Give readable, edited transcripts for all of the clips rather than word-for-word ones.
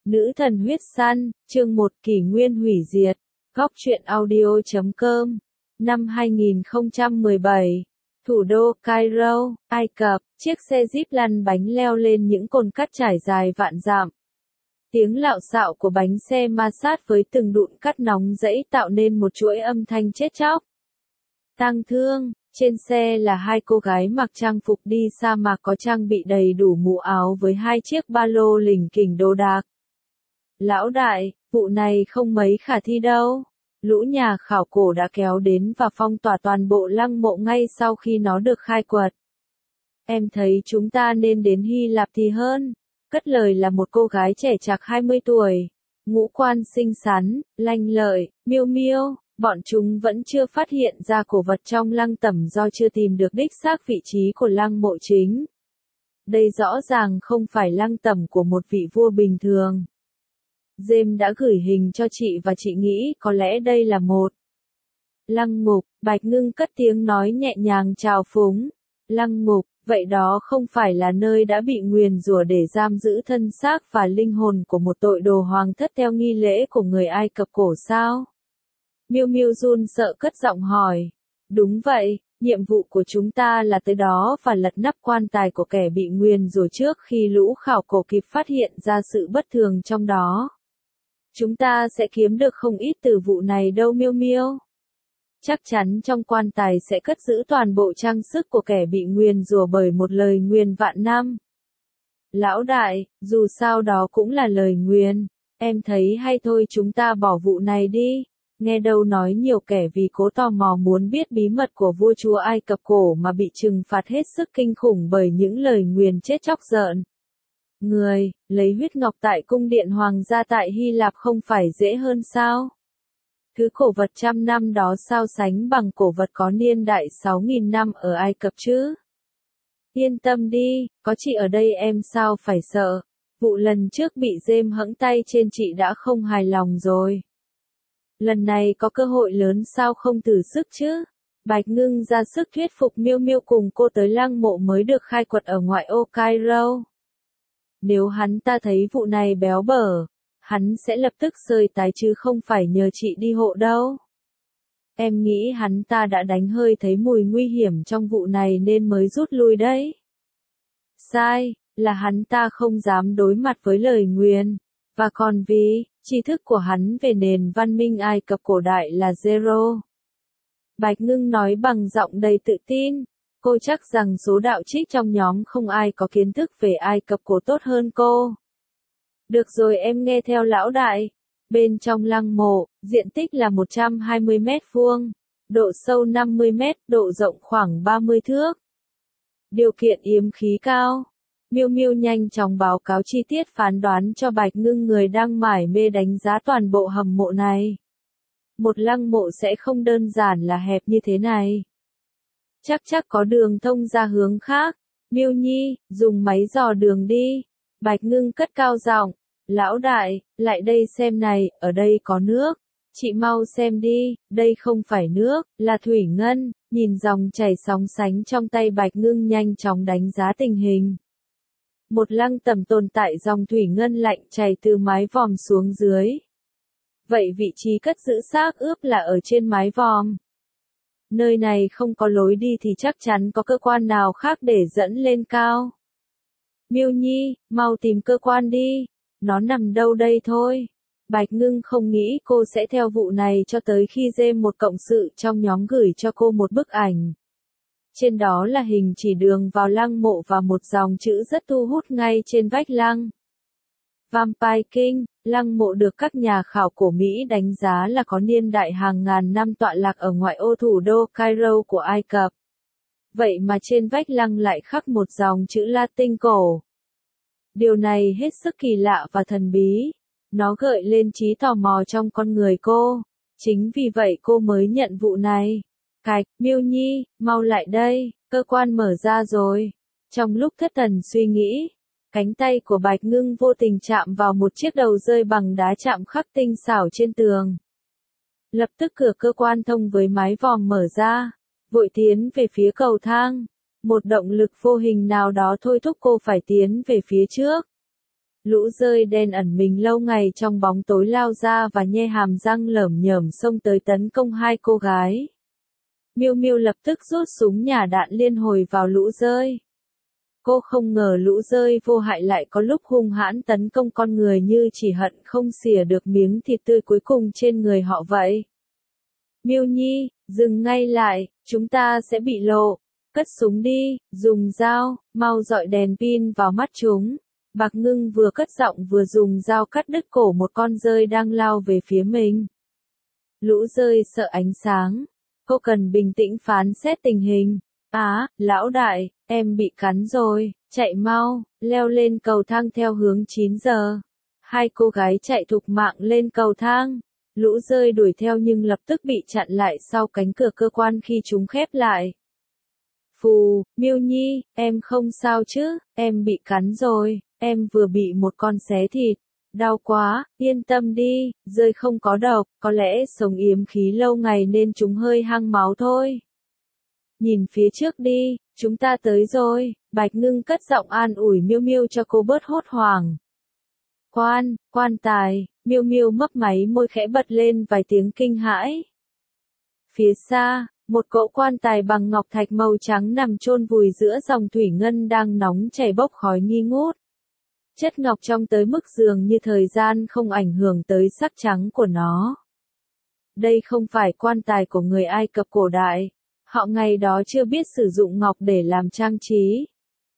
Nữ thần huyết săn, chương 1 kỷ nguyên hủy diệt, góc truyện audio.com, năm 2017, thủ đô Cairo, Ai Cập, chiếc xe jeep lăn bánh leo lên những cồn cát trải dài vạn dặm. Tiếng lạo xạo của bánh xe ma sát với từng đụn cát nóng rẫy tạo nên một chuỗi âm thanh chết chóc. Tang thương, trên xe là hai cô gái mặc trang phục đi sa mạc có trang bị đầy đủ mũ áo với hai chiếc ba lô lỉnh kỉnh đồ đạc. Lão đại, vụ này không mấy khả thi đâu. Lũ nhà khảo cổ đã kéo đến và phong tỏa toàn bộ lăng mộ ngay sau khi nó được khai quật. Em thấy chúng ta nên đến Hy Lạp thì hơn. Cất lời là một cô gái trẻ chạc 20 tuổi. Ngũ quan xinh xắn, lanh lợi, miêu miêu. Bọn chúng vẫn chưa phát hiện ra cổ vật trong lăng tẩm do chưa tìm được đích xác vị trí của lăng mộ chính. Đây rõ ràng không phải lăng tẩm của một vị vua bình thường. James đã gửi hình cho chị và chị nghĩ có lẽ đây là một lăng ngục. Bạch Ngưng cất tiếng nói nhẹ nhàng trào phúng. Lăng ngục, vậy đó không phải là nơi đã bị nguyền rủa để giam giữ thân xác và linh hồn của một tội đồ hoàng thất theo nghi lễ của người Ai Cập cổ sao? Miêu Miêu run sợ cất giọng hỏi. Đúng vậy, nhiệm vụ của chúng ta là tới đó và lật nắp quan tài của kẻ bị nguyền rủa trước khi lũ khảo cổ kịp phát hiện ra sự bất thường trong đó. Chúng ta sẽ kiếm được không ít từ vụ này đâu Miêu Miêu. Chắc chắn trong quan tài sẽ cất giữ toàn bộ trang sức của kẻ bị nguyền rủa bởi một lời nguyền vạn năm. Lão đại, dù sao đó cũng là lời nguyền. Em thấy hay thôi chúng ta bỏ vụ này đi. Nghe đâu nói nhiều kẻ vì cố tò mò muốn biết bí mật của vua chúa Ai Cập cổ mà bị trừng phạt hết sức kinh khủng bởi những lời nguyền chết chóc rợn. Người, lấy huyết ngọc tại cung điện hoàng gia tại Hy Lạp không phải dễ hơn sao? Thứ cổ vật trăm năm đó sao sánh bằng cổ vật có niên đại 6.000 năm ở Ai Cập chứ? Yên tâm đi, có chị ở đây em sao phải sợ. Vụ lần trước bị James hẫng tay trên chị đã không hài lòng rồi. Lần này có cơ hội lớn sao không thử sức chứ? Bạch Ngưng ra sức thuyết phục Miêu Miêu cùng cô tới lăng mộ mới được khai quật ở ngoại ô Cairo. Nếu hắn ta thấy vụ này béo bở, hắn sẽ lập tức sơi tái chứ không phải nhờ chị đi hộ đâu. Em nghĩ hắn ta đã đánh hơi thấy mùi nguy hiểm trong vụ này nên mới rút lui đấy. Sai, là hắn ta không dám đối mặt với lời nguyền. Và còn vì, tri thức của hắn về nền văn minh Ai Cập cổ đại là zero. Bạch Ngưng nói bằng giọng đầy tự tin. Cô chắc rằng số đạo trích trong nhóm không ai có kiến thức về Ai Cập cổ tốt hơn cô. Được rồi em nghe theo lão đại. Bên trong lăng mộ, diện tích là 120 mét vuông, độ sâu 50 mét, độ rộng khoảng 30 thước. Điều kiện yếm khí cao. Miêu Miêu nhanh chóng báo cáo chi tiết phán đoán cho Bạch Ngưng người đang mải mê đánh giá toàn bộ hầm mộ này. Một lăng mộ sẽ không đơn giản là hẹp như thế này. Chắc có đường thông ra hướng khác. Miêu Nhi, dùng máy dò đường đi. Bạch Ngưng cất cao giọng. Lão đại, lại đây xem này, ở đây có nước. Chị mau xem đi, đây không phải nước, là thủy ngân. Nhìn dòng chảy sóng sánh trong tay Bạch Ngưng nhanh chóng đánh giá tình hình. Một lăng tẩm tồn tại dòng thủy ngân lạnh chảy từ mái vòm xuống dưới. Vậy vị trí cất giữ xác ướp là ở trên mái vòm. Nơi này không có lối đi thì chắc chắn có cơ quan nào khác để dẫn lên cao. Miêu Nhi, mau tìm cơ quan đi. Nó nằm đâu đây thôi. Bạch Ngưng không nghĩ cô sẽ theo vụ này cho tới khi James một cộng sự trong nhóm gửi cho cô một bức ảnh. Trên đó là hình chỉ đường vào lăng mộ và một dòng chữ rất thu hút ngay trên vách lăng. Vampire King, lăng mộ được các nhà khảo cổ Mỹ đánh giá là có niên đại hàng ngàn năm tọa lạc ở ngoại ô thủ đô Cairo của Ai Cập. Vậy mà trên vách lăng lại khắc một dòng chữ Latin cổ. Điều này hết sức kỳ lạ và thần bí. Nó gợi lên trí tò mò trong con người cô. Chính vì vậy cô mới nhận vụ này. Cạch, Miêu Nhi, mau lại đây, cơ quan mở ra rồi. Trong lúc thất thần suy nghĩ, cánh tay của Bạch Ngưng vô tình chạm vào một chiếc đầu rơi bằng đá chạm khắc tinh xảo trên tường. Lập tức cửa cơ quan thông với mái vòm mở ra, vội tiến về phía cầu thang. Một động lực vô hình nào đó thôi thúc cô phải tiến về phía trước. Lũ rơi đen ẩn mình lâu ngày trong bóng tối lao ra và nhe hàm răng lởm nhởm xông tới tấn công hai cô gái. Miêu Miêu lập tức rút súng nhả đạn liên hồi vào lũ rơi. Cô không ngờ lũ rơi vô hại lại có lúc hung hãn tấn công con người như chỉ hận không xỉa được miếng thịt tươi cuối cùng trên người họ vậy. Miêu Nhi, dừng ngay lại, chúng ta sẽ bị lộ. Cất súng đi, dùng dao, mau dọi đèn pin vào mắt chúng. Bạc Ngưng vừa cất giọng vừa dùng dao cắt đứt cổ một con dơi đang lao về phía mình. Lũ rơi sợ ánh sáng. Cô cần bình tĩnh phán xét tình hình. Lão đại, em bị cắn rồi, chạy mau, leo lên cầu thang theo hướng 9 giờ. Hai cô gái chạy thục mạng lên cầu thang. Lũ rơi đuổi theo nhưng lập tức bị chặn lại sau cánh cửa cơ quan khi chúng khép lại. Phù, Miêu Nhi, em không sao chứ, em bị cắn rồi, em vừa bị một con xé thịt. Đau quá, yên tâm đi, rơi không có độc, có lẽ sống yếm khí lâu ngày nên chúng hơi hăng máu thôi. Nhìn phía trước đi, chúng ta tới rồi, Bạch Ngưng cất giọng an ủi Miêu Miêu cho cô bớt hốt hoảng. Quan tài, Miêu Miêu mấp máy môi khẽ bật lên vài tiếng kinh hãi. Phía xa, một cỗ quan tài bằng ngọc thạch màu trắng nằm chôn vùi giữa dòng thủy ngân đang nóng chảy bốc khói nghi ngút. Chất ngọc trong tới mức dường như thời gian không ảnh hưởng tới sắc trắng của nó. Đây không phải quan tài của người Ai Cập cổ đại. Họ ngày đó chưa biết sử dụng ngọc để làm trang trí.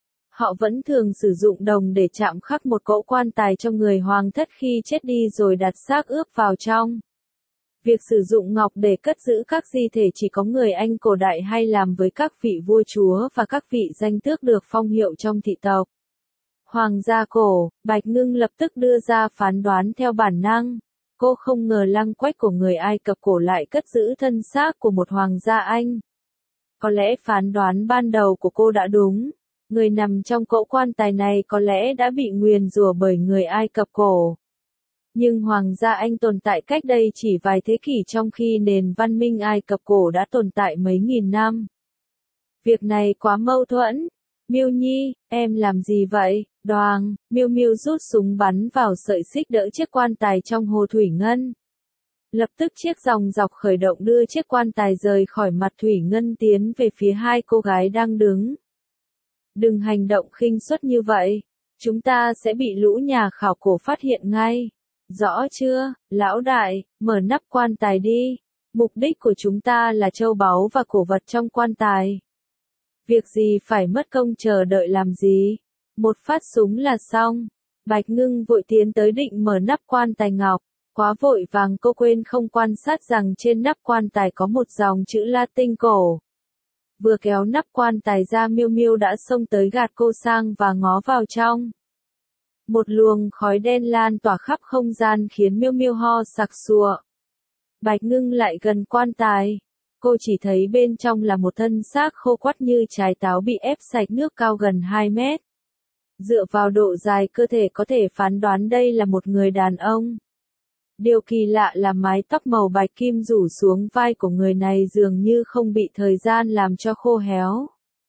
Họ vẫn thường sử dụng đồng để chạm khắc một cỗ quan tài cho người hoàng thất khi chết đi rồi đặt xác ướp vào trong. Việc sử dụng ngọc để cất giữ các di thể chỉ có người Anh cổ đại hay làm với các vị vua chúa và các vị danh tước được phong hiệu trong thị tộc. Hoàng gia cổ, Bạch Ngưng lập tức đưa ra phán đoán theo bản năng. Cô không ngờ lăng quách của người Ai Cập cổ lại cất giữ thân xác của một hoàng gia Anh. Có lẽ phán đoán ban đầu của cô đã đúng. Người nằm trong cỗ quan tài này có lẽ đã bị nguyền rủa bởi người Ai Cập cổ. Nhưng Hoàng gia Anh tồn tại cách đây chỉ vài thế kỷ trong khi nền văn minh Ai Cập cổ đã tồn tại mấy nghìn năm. Việc này quá mâu thuẫn. Miêu Nhi, em làm gì vậy? Đoàng, Miêu Miêu rút súng bắn vào sợi xích đỡ chiếc quan tài trong hồ thủy ngân. Lập tức chiếc dòng dọc khởi động đưa chiếc quan tài rời khỏi mặt thủy ngân tiến về phía hai cô gái đang đứng. Đừng hành động khinh suất như vậy, chúng ta sẽ bị lũ nhà khảo cổ phát hiện ngay. Rõ chưa, lão đại, mở nắp quan tài đi. Mục đích của chúng ta là châu báu và cổ vật trong quan tài. Việc gì phải mất công chờ đợi làm gì? Một phát súng là xong. Bạch Ngưng vội tiến tới định mở nắp quan tài ngọc. Quá vội vàng cô quên không quan sát rằng trên nắp quan tài có một dòng chữ Latin cổ. Vừa kéo nắp quan tài ra Miêu Miêu đã xông tới gạt cô sang và ngó vào trong. Một luồng khói đen lan tỏa khắp không gian khiến Miêu Miêu ho sặc sụa. Bạch Ngưng lại gần quan tài. Cô chỉ thấy bên trong là một thân xác khô quắt như trái táo bị ép sạch nước cao gần 2 mét. Dựa vào độ dài cơ thể có thể phán đoán đây là một người đàn ông. Điều kỳ lạ là mái tóc màu bạch kim rủ xuống vai của người này dường như không bị thời gian làm cho khô héo.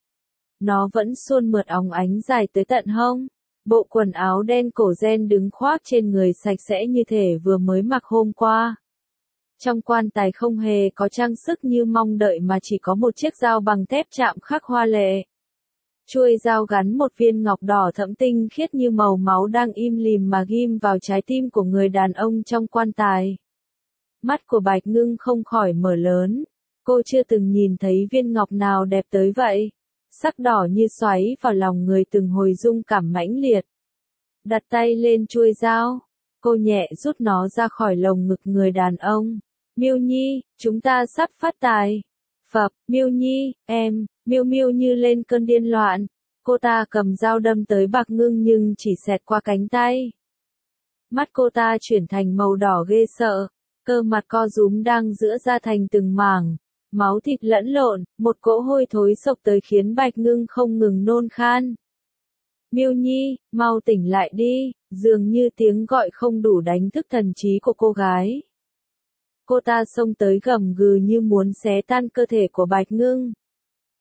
Nó vẫn suôn mượt óng ánh dài tới tận hông. Bộ quần áo đen cổ ren đứng khoác trên người sạch sẽ như thể vừa mới mặc hôm qua. Trong quan tài không hề có trang sức như mong đợi mà chỉ có một chiếc dao bằng thép chạm khắc hoa lệ. Chuôi dao gắn một viên ngọc đỏ thẫm tinh khiết như màu máu đang im lìm mà ghim vào trái tim của người đàn ông trong quan tài. Mắt của Bạch Ngưng không khỏi mở lớn. Cô chưa từng nhìn thấy viên ngọc nào đẹp tới vậy. Sắc đỏ như xoáy vào lòng người từng hồi rung cảm mãnh liệt. Đặt tay lên chuôi dao. Cô nhẹ rút nó ra khỏi lồng ngực người đàn ông. Miêu Nhi, chúng ta sắp phát tài. Phập, Miêu Nhi, em, Miêu Miêu như lên cơn điên loạn. Cô ta cầm dao đâm tới Bạc Ngưng nhưng chỉ xẹt qua cánh tay. Mắt cô ta chuyển thành màu đỏ ghê sợ. Cơ mặt co rúm đang giữa ra thành từng mảng. Máu thịt lẫn lộn, một cỗ hôi thối xộc tới khiến Bạch Ngưng không ngừng nôn khan. Miêu Nhi, mau tỉnh lại đi, dường như tiếng gọi không đủ đánh thức thần trí của cô gái. Cô ta xông tới gầm gừ như muốn xé tan cơ thể của Bạch Ngưng.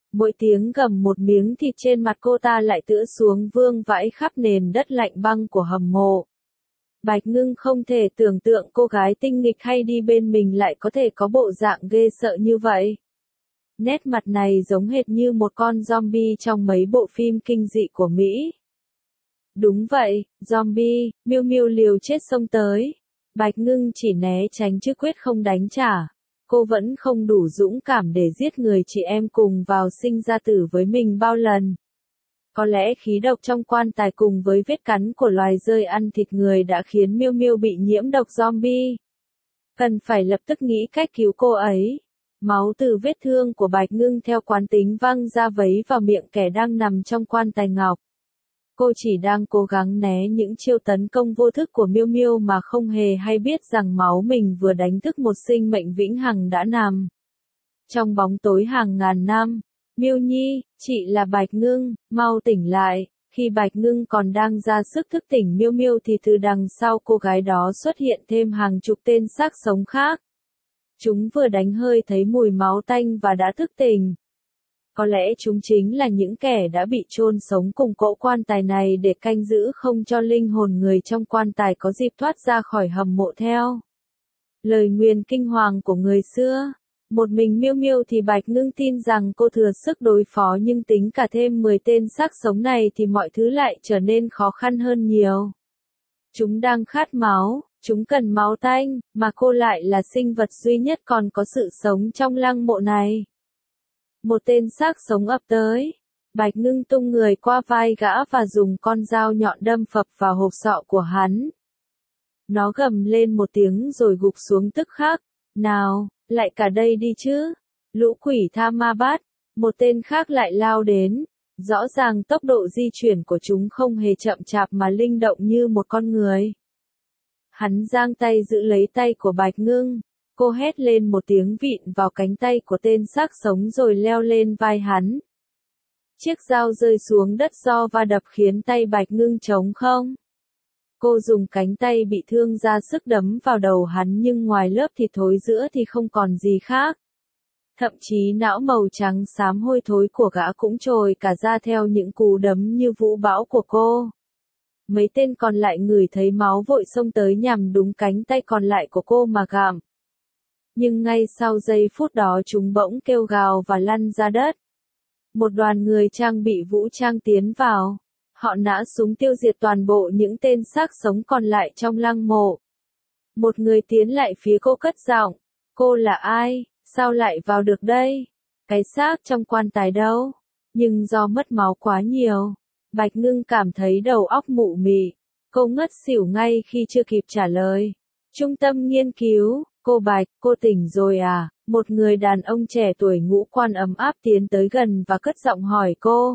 Mỗi tiếng gầm một miếng thịt trên mặt cô ta lại tựa xuống vương vãi khắp nền đất lạnh băng của hầm mộ. Bạch Ngưng không thể tưởng tượng cô gái tinh nghịch hay đi bên mình lại có thể có bộ dạng ghê sợ như vậy. Nét mặt này giống hệt như một con zombie trong mấy bộ phim kinh dị của Mỹ. Đúng vậy, zombie, Miu Miu liều chết xông tới. Bạch Ngưng chỉ né tránh chứ quyết không đánh trả. Cô vẫn không đủ dũng cảm để giết người chị em cùng vào sinh ra tử với mình bao lần. Có lẽ khí độc trong quan tài cùng với vết cắn của loài dơi ăn thịt người đã khiến Miu Miu bị nhiễm độc zombie. Cần phải lập tức nghĩ cách cứu cô ấy. Máu từ vết thương của Bạch Ngưng theo quán tính văng ra vấy vào miệng kẻ đang nằm trong quan tài ngọc. Cô chỉ đang cố gắng né những chiêu tấn công vô thức của Miu Miu mà không hề hay biết rằng máu mình vừa đánh thức một sinh mệnh vĩnh hằng đã nằm trong bóng tối hàng ngàn năm. Miu Nhi, chị là Bạch Ngưng, mau tỉnh lại. Khi Bạch Ngưng còn đang ra sức thức tỉnh Miu Miu thì từ đằng sau cô gái đó xuất hiện thêm hàng chục tên xác sống khác. Chúng vừa đánh hơi thấy mùi máu tanh và đã thức tỉnh. Có lẽ chúng chính là những kẻ đã bị chôn sống cùng cỗ quan tài này để canh giữ không cho linh hồn người trong quan tài có dịp thoát ra khỏi hầm mộ theo lời nguyền kinh hoàng của người xưa. Một mình Miu Miu thì Bạch Ngưng tin rằng cô thừa sức đối phó, nhưng tính cả thêm 10 tên xác sống này thì mọi thứ lại trở nên khó khăn hơn nhiều. Chúng đang khát máu, chúng cần máu tanh, mà cô lại là sinh vật duy nhất còn có sự sống trong lăng mộ này. Một tên xác sống ập tới. Bạch Ngưng tung người qua vai gã và dùng con dao nhọn đâm phập vào hộp sọ của hắn. Nó gầm lên một tiếng rồi gục xuống tức khắc. Nào, lại cả đây đi chứ. Lũ quỷ tha ma bát. Một tên khác lại lao đến. Rõ ràng tốc độ di chuyển của chúng không hề chậm chạp mà linh động như một con người. Hắn giang tay giữ lấy tay của Bạch Ngưng. Cô hét lên một tiếng vịn vào cánh tay của tên xác sống rồi leo lên vai hắn. Chiếc dao rơi xuống đất do va đập khiến tay Bạch Ngưng trống không. Cô dùng cánh tay bị thương ra sức đấm vào đầu hắn, nhưng ngoài lớp thịt thối giữa thì không còn gì khác. Thậm chí não màu trắng xám hôi thối của gã cũng trồi cả ra theo những cú đấm như vũ bão của cô. Mấy tên còn lại ngửi thấy máu vội xông tới nhằm đúng cánh tay còn lại của cô mà gặm. Nhưng ngay sau giây phút đó chúng bỗng kêu gào và lăn ra đất. Một đoàn người trang bị vũ trang tiến vào. Họ nã súng tiêu diệt toàn bộ những tên xác sống còn lại trong lăng mộ. Một người tiến lại phía cô cất giọng. Cô là ai? Sao lại vào được đây? Cái xác trong quan tài đâu? Nhưng do mất máu quá nhiều, Bạch Ngưng cảm thấy đầu óc mụ mị. Cô ngất xỉu ngay khi chưa kịp trả lời. Trung tâm nghiên cứu. Cô Bạch, cô tỉnh rồi à? Một người đàn ông trẻ tuổi ngũ quan ấm áp tiến tới gần và cất giọng hỏi cô.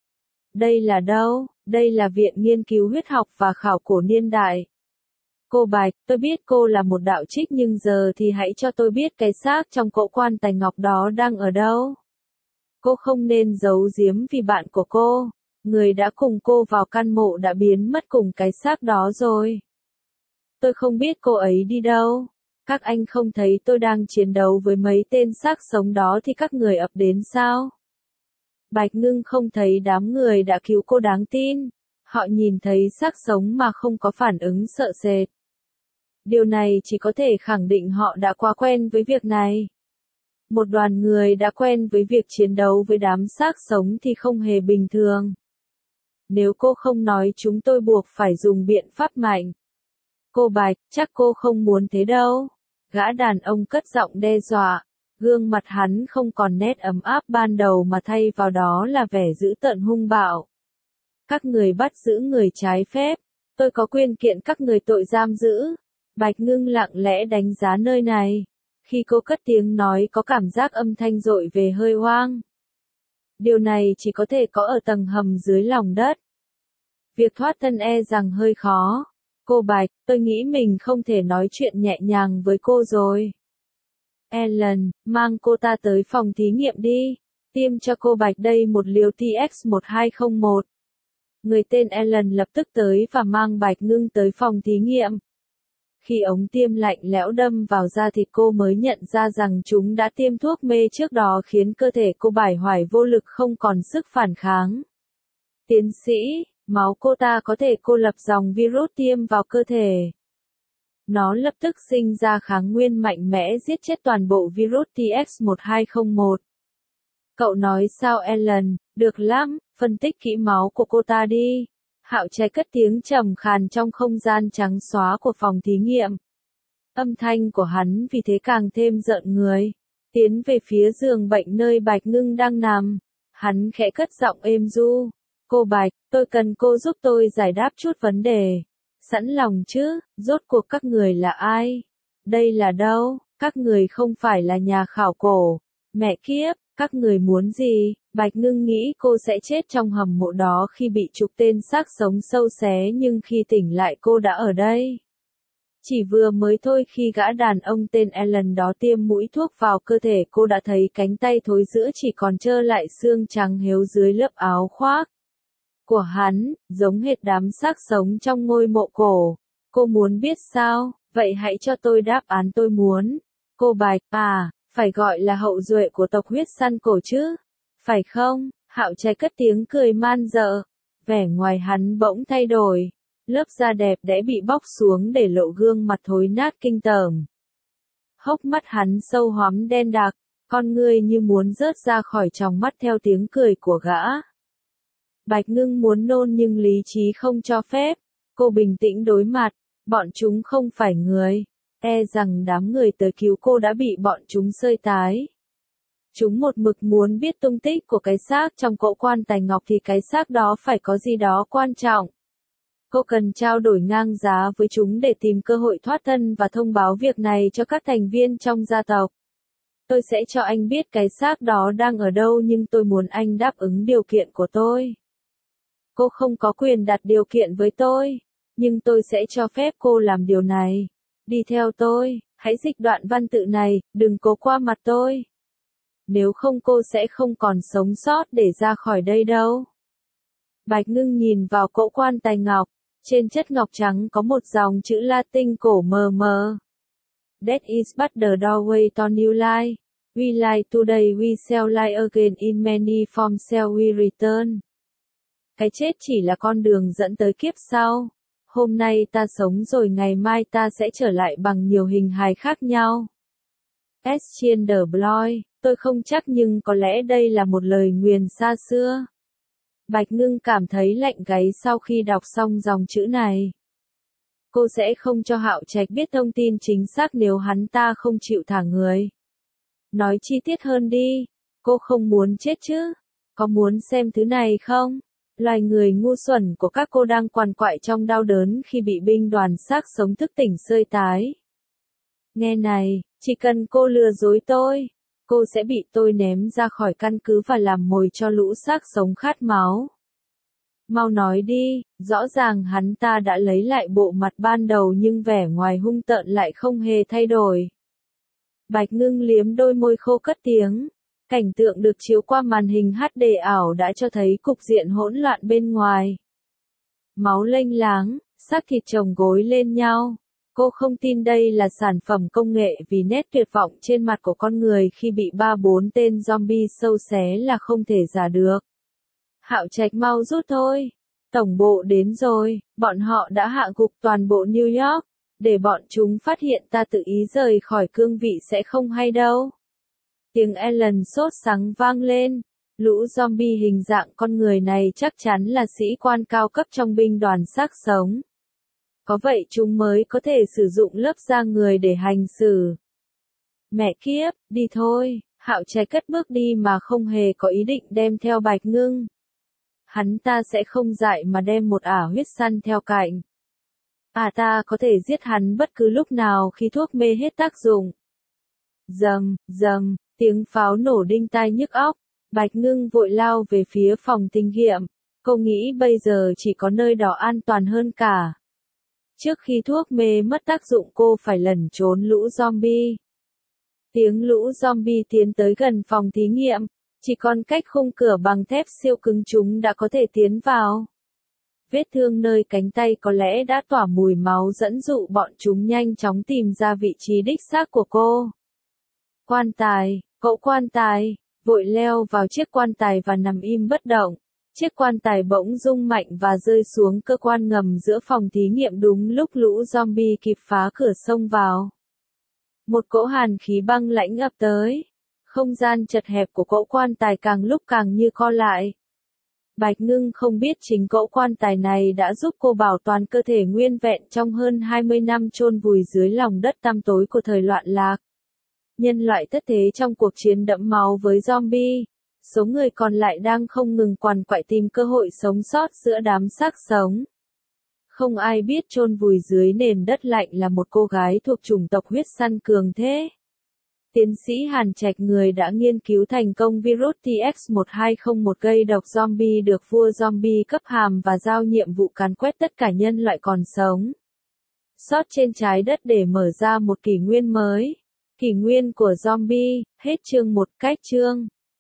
Đây là đâu? Đây là Viện Nghiên cứu Huyết học và Khảo cổ Niên đại. Cô Bạch, tôi biết cô là một đạo trích, nhưng giờ thì hãy cho tôi biết cái xác trong cỗ quan tài ngọc đó đang ở đâu. Cô không nên giấu giếm vì bạn của cô, người đã cùng cô vào căn mộ đã biến mất cùng cái xác đó rồi. Tôi không biết cô ấy đi đâu. Các anh không thấy tôi đang chiến đấu với mấy tên xác sống đó thì các người ập đến sao? Bạch Ngưng không thấy đám người đã cứu cô đáng tin. Họ nhìn thấy xác sống mà không có phản ứng sợ sệt. Điều này chỉ có thể khẳng định họ đã quá quen với việc này. Một đoàn người đã quen với việc chiến đấu với đám xác sống thì không hề bình thường. Nếu cô không nói chúng tôi buộc phải dùng biện pháp mạnh. Cô Bạch, chắc cô không muốn thế đâu. Gã đàn ông cất giọng đe dọa. Gương mặt hắn không còn nét ấm áp ban đầu mà thay vào đó là vẻ dữ tợn hung bạo. Các người bắt giữ người trái phép. Tôi có quyền kiện các người tội giam giữ. Bạch Ngưng lặng lẽ đánh giá nơi này. Khi cô cất tiếng nói có cảm giác âm thanh dội về hơi hoang. Điều này chỉ có thể có ở tầng hầm dưới lòng đất. Việc thoát thân e rằng hơi khó. Cô Bạch, tôi nghĩ mình không thể nói chuyện nhẹ nhàng với cô rồi. Ellen, mang cô ta tới phòng thí nghiệm đi. Tiêm cho cô Bạch đây một liều TX-1201. Người tên Ellen lập tức tới và mang Bạch Ngưng tới phòng thí nghiệm. Khi ống tiêm lạnh lẽo đâm vào da thịt cô mới nhận ra rằng chúng đã tiêm thuốc mê trước đó khiến cơ thể cô bải hoại vô lực không còn sức phản kháng. Tiến sĩ, máu cô ta có thể cô lập dòng virus tiêm vào cơ thể. Nó lập tức sinh ra kháng nguyên mạnh mẽ giết chết toàn bộ virus TX1201. Cậu nói sao Ellen, được lắm, phân tích kỹ máu của cô ta đi. Hạo Trạch cất tiếng trầm khàn trong không gian trắng xóa của phòng thí nghiệm. Âm thanh của hắn vì thế càng thêm rợn người. Tiến về phía giường bệnh nơi Bạch Ngưng đang nằm. Hắn khẽ cất giọng êm ru. Cô Bạch, tôi cần cô giúp tôi giải đáp chút vấn đề. Sẵn lòng chứ, rốt cuộc các người là ai? Đây là đâu? Các người không phải là nhà khảo cổ. Mẹ kiếp, các người muốn gì? Bạch Ngưng nghĩ cô sẽ chết trong hầm mộ đó khi bị chục tên xác sống sâu xé nhưng khi tỉnh lại cô đã ở đây. Chỉ vừa mới thôi khi gã đàn ông tên Alan đó tiêm mũi thuốc vào cơ thể cô đã thấy cánh tay thối rữa chỉ còn trơ lại xương trắng héo dưới lớp áo khoác của hắn, giống hệt đám xác sống trong ngôi mộ cổ. Cô muốn biết sao? Vậy hãy cho tôi đáp án tôi muốn. Cô Bạch, phải gọi là hậu duệ của tộc huyết săn cổ chứ? Phải không? Hạo Trạch cất tiếng cười man dợ. Vẻ ngoài hắn bỗng thay đổi. Lớp da đẹp đẽ bị bóc xuống để lộ gương mặt thối nát kinh tởm. Hốc mắt hắn sâu hoắm đen đặc, con ngươi như muốn rớt ra khỏi tròng mắt theo tiếng cười của gã. Bạch Ngưng muốn nôn nhưng lý trí không cho phép. Cô bình tĩnh đối mặt, bọn chúng không phải người. E rằng đám người tới cứu cô đã bị bọn chúng xơi tái. Chúng một mực muốn biết tung tích của cái xác trong cỗ quan tài ngọc thì cái xác đó phải có gì đó quan trọng. Cô cần trao đổi ngang giá với chúng để tìm cơ hội thoát thân và thông báo việc này cho các thành viên trong gia tộc. Tôi sẽ cho anh biết cái xác đó đang ở đâu nhưng tôi muốn anh đáp ứng điều kiện của tôi. Cô không có quyền đặt điều kiện với tôi, nhưng tôi sẽ cho phép cô làm điều này. Đi theo tôi, hãy dịch đoạn văn tự này, đừng cố qua mặt tôi. Nếu không cô sẽ không còn sống sót để ra khỏi đây đâu. Bạch Ngưng nhìn vào cỗ quan tài ngọc, trên chất ngọc trắng có một dòng chữ Latin cổ mờ mờ. That is but the doorway to new life. We lie today we shall lie again in many forms shall we return. Cái chết chỉ là con đường dẫn tới kiếp sau. Hôm nay ta sống rồi ngày mai ta sẽ trở lại bằng nhiều hình hài khác nhau. Estienne Bloy, tôi không chắc nhưng có lẽ đây là một lời nguyền xa xưa. Bạch Ngưng cảm thấy lạnh gáy sau khi đọc xong dòng chữ này. Cô sẽ không cho Hạo Trạch biết thông tin chính xác nếu hắn ta không chịu thả người. Nói chi tiết hơn đi, cô không muốn chết chứ? Có muốn xem thứ này không? Loài người ngu xuẩn của các cô đang quằn quại trong đau đớn khi bị binh đoàn xác sống thức tỉnh xơi tái. Nghe này, chỉ cần cô lừa dối tôi, cô sẽ bị tôi ném ra khỏi căn cứ và làm mồi cho lũ xác sống khát máu. Mau nói đi, rõ ràng hắn ta đã lấy lại bộ mặt ban đầu nhưng vẻ ngoài hung tợn lại không hề thay đổi. Bạch Ngưng liếm đôi môi khô cất tiếng. Cảnh tượng được chiếu qua màn hình HD ảo đã cho thấy cục diện hỗn loạn bên ngoài. Máu lênh láng, xác thịt chồng gối lên nhau. Cô không tin đây là sản phẩm công nghệ vì nét tuyệt vọng trên mặt của con người khi bị 3-4 tên zombie sâu xé là không thể giả được. Hạo Trạch mau rút thôi. Tổng bộ đến rồi, bọn họ đã hạ gục toàn bộ New York. Để bọn chúng phát hiện ta tự ý rời khỏi cương vị sẽ không hay đâu. Tiếng Ellen sốt sắng vang lên. Lũ zombie hình dạng con người này chắc chắn là sĩ quan cao cấp trong binh đoàn xác sống. Có vậy chúng mới có thể sử dụng lớp da người để hành xử. Mẹ kiếp, đi thôi. Hạo Trạch cất bước đi mà không hề có ý định đem theo Bạch Ngưng. Hắn ta sẽ không dại mà đem một ả huyết săn theo cạnh. Ta có thể giết hắn bất cứ lúc nào khi thuốc mê hết tác dụng. Rầm, rầm, tiếng pháo nổ đinh tai nhức óc. Bạch Ngưng vội lao về phía phòng thí nghiệm. Cô nghĩ bây giờ chỉ có nơi đó an toàn hơn cả. Trước khi thuốc mê mất tác dụng cô phải lẩn trốn lũ zombie. Tiếng lũ zombie tiến tới gần phòng thí nghiệm. Chỉ còn cách khung cửa bằng thép siêu cứng chúng đã có thể tiến vào. Vết thương nơi cánh tay có lẽ đã tỏa mùi máu dẫn dụ bọn chúng nhanh chóng tìm ra vị trí đích xác của cô. Quan tài, cậu quan tài, vội leo vào chiếc quan tài và nằm im bất động. Chiếc quan tài bỗng rung mạnh và rơi xuống cơ quan ngầm giữa phòng thí nghiệm đúng lúc lũ zombie kịp phá cửa xông vào. Một cỗ hàn khí băng lãnh ập tới. Không gian chật hẹp của cỗ quan tài càng lúc càng như co lại. Bạch Ngưng không biết chính cỗ quan tài này đã giúp cô bảo toàn cơ thể nguyên vẹn trong hơn 20 năm chôn vùi dưới lòng đất tăm tối của thời loạn lạc. Nhân loại thất thế trong cuộc chiến đẫm máu với zombie. Số người còn lại đang không ngừng quằn quại tìm cơ hội sống sót giữa đám xác sống. Không ai biết chôn vùi dưới nền đất lạnh là một cô gái thuộc chủng tộc huyết săn cường thế. Tiến sĩ Hàn Trạch người đã nghiên cứu thành công virus TX1201 gây độc zombie được vua zombie cấp hàm và giao nhiệm vụ càn quét tất cả nhân loại còn sống sót trên trái đất để mở ra một kỷ nguyên mới. Kỷ nguyên của zombie, hết chương 1 cách chương.